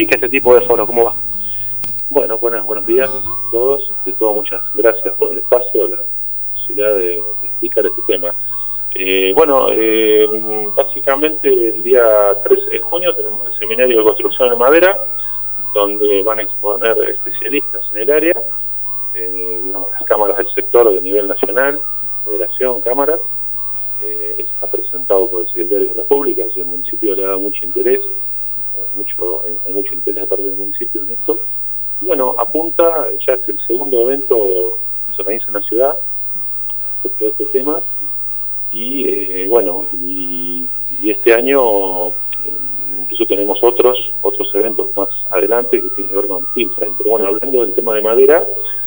significa este tipo de foro? ¿Cómo va? Bueno, buenos días a todos. De todo, muchas gracias por el espacio, la posibilidad de explicar este tema. Básicamente el día 13 de junio tenemos el seminario de construcción de madera, donde van a exponer especialistas en el área, las cámaras del sector de nivel nacional, federación, cámaras. Está presentado por el secretario de la República, así el municipio le ha dado mucho interés, hay mucho interés de parte del municipio en esto. Y bueno, apunta, ya es el segundo evento que se organiza en la ciudad respecto a este tema, y este año incluso tenemos otros eventos más adelante que tienen que ver con Filframe. Pero bueno, hablando del tema de madera,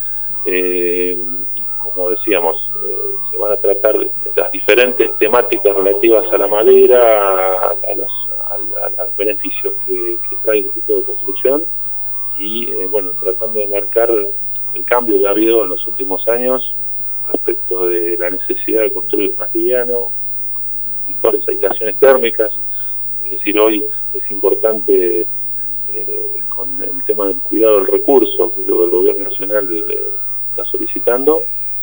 como decíamos, se van a tratar las diferentes temáticas relativas a la madera, a los beneficios que trae este tipo de construcción, y tratando de marcar el cambio que ha habido en los últimos años respecto de la necesidad de construir más liviano, mejores aislaciones térmicas. Es decir, hoy es importante con el tema del cuidado del recurso, que lo que el gobierno nacional está solicitando,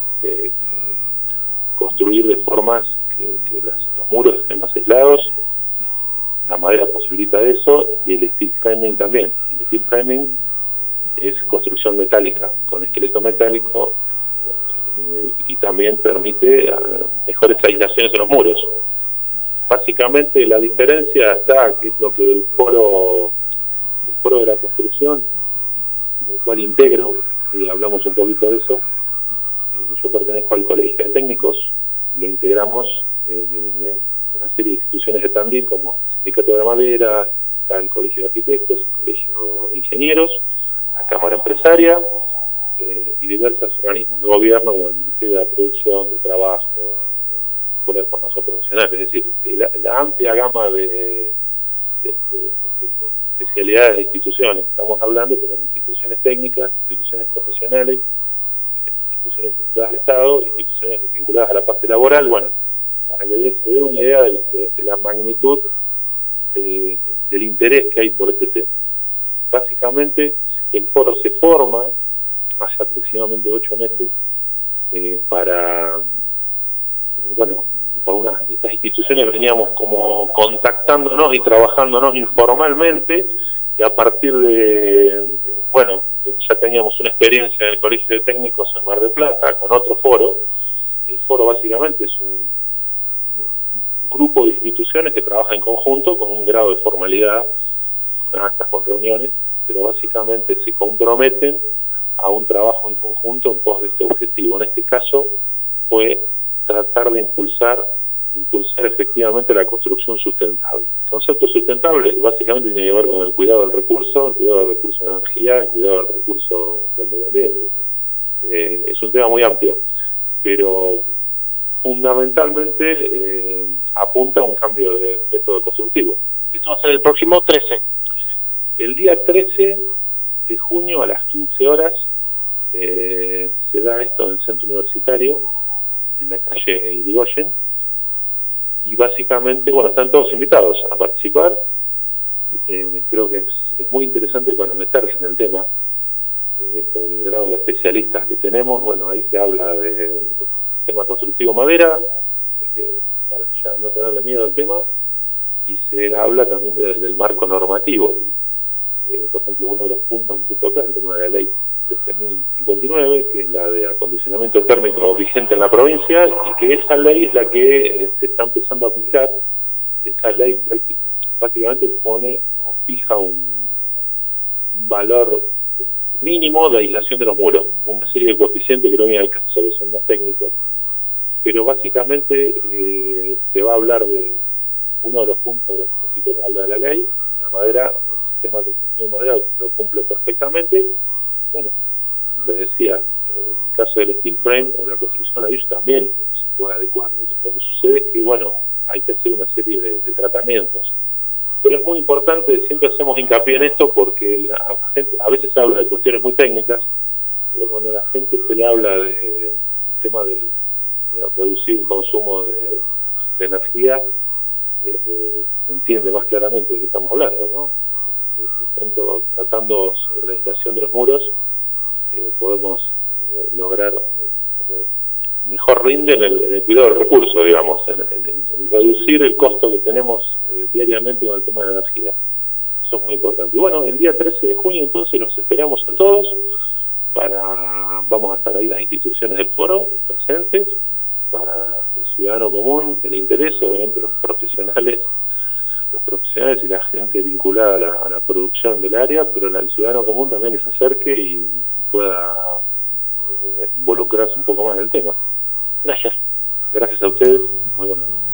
construir de formas que los muros estén más aislados. La madera posibilita eso, y el steel framing también. El steel framing es construcción metálica, con esqueleto metálico, y también permite mejores aislaciones en los muros. Básicamente la diferencia está, que es lo que el foro de la construcción, el cual integro, y hablamos un poquito de eso. Yo pertenezco al Colegio de Técnicos, lo integramos una serie de instituciones de Tandil, como el Sindicato de la Madera, está el Colegio de Arquitectos, el Colegio de Ingenieros, la Cámara Empresaria, y diversos organismos de gobierno, como el Ministerio de la Producción, de Trabajo, Escuela de Formación Profesional. Es decir, la amplia gama de especialidades de instituciones. Estamos hablando, tenemos instituciones técnicas, instituciones profesionales, instituciones vinculadas al Estado, instituciones vinculadas a la parte laboral. Bueno, para que se dé una idea de la magnitud del interés que hay por este tema. Básicamente, el foro se forma hace aproximadamente 8 meses para estas instituciones veníamos como contactándonos y trabajándonos informalmente, y a partir ya teníamos una experiencia en el Colegio de Técnicos en Mar del Plata con otro foro. El foro básicamente es un grupo de instituciones que trabaja en conjunto con un grado de formalidad, con actas, con reuniones, pero básicamente se comprometen a un trabajo en conjunto en pos de este objetivo. En este caso fue tratar de impulsar efectivamente la construcción sustentable. El concepto sustentable básicamente tiene que ver con el cuidado del recurso de energía, el cuidado del recurso del medio ambiente. Es un tema muy amplio, pero fundamentalmente apunta a un cambio de método constructivo. Esto va a ser el próximo 13. El día 13 de junio a las 15 horas se da esto en el centro universitario, en la calle Irigoyen, y básicamente, están todos invitados a participar. Creo que es muy interesante para meterse en el tema, por el grado de especialistas que tenemos. Ahí se habla de tema constructivo madera, para ya no tenerle miedo al tema, y se habla también del marco normativo. Por ejemplo, uno de los puntos que se toca es el tema de la ley 13.059, que es la de acondicionamiento térmico vigente en la provincia, y que esa ley es la que se está empezando a aplicar. Esa ley básicamente pone o fija un valor mínimo de aislación de los muros, una serie de coeficientes que no vienen al caso, que son más técnicos, pero básicamente se va a hablar de uno de los puntos de los expositores, habla de la ley. La madera, el sistema de construcción de madera lo cumple perfectamente. Les decía, en el caso del steel frame o la construcción de ellos también se puede adecuar. Lo que sucede es que, hay que hacer una serie de tratamientos. Pero es muy importante, siempre hacemos hincapié en esto, porque la gente a veces habla de cuestiones muy técnicas, pero cuando a la gente se le habla del tema de reducir el consumo de energía, entiende más claramente de qué estamos hablando, ¿no? Tanto trabajando sobre la instalación de los muros, podemos lograr mejor rinde en el cuidado del recurso, digamos, en reducir el costo que tenemos diariamente con el tema de la energía. Eso es muy importante. Y bueno, el día 13 de junio entonces los esperamos a todos. Vamos a estar ahí las instituciones del foro presentes, para el ciudadano común que le interese, obviamente los profesionales y la gente vinculada a la producción del área, pero el ciudadano común también que se acerque y pueda involucrarse un poco más en el tema. Gracias. Gracias a ustedes. Muy buenas.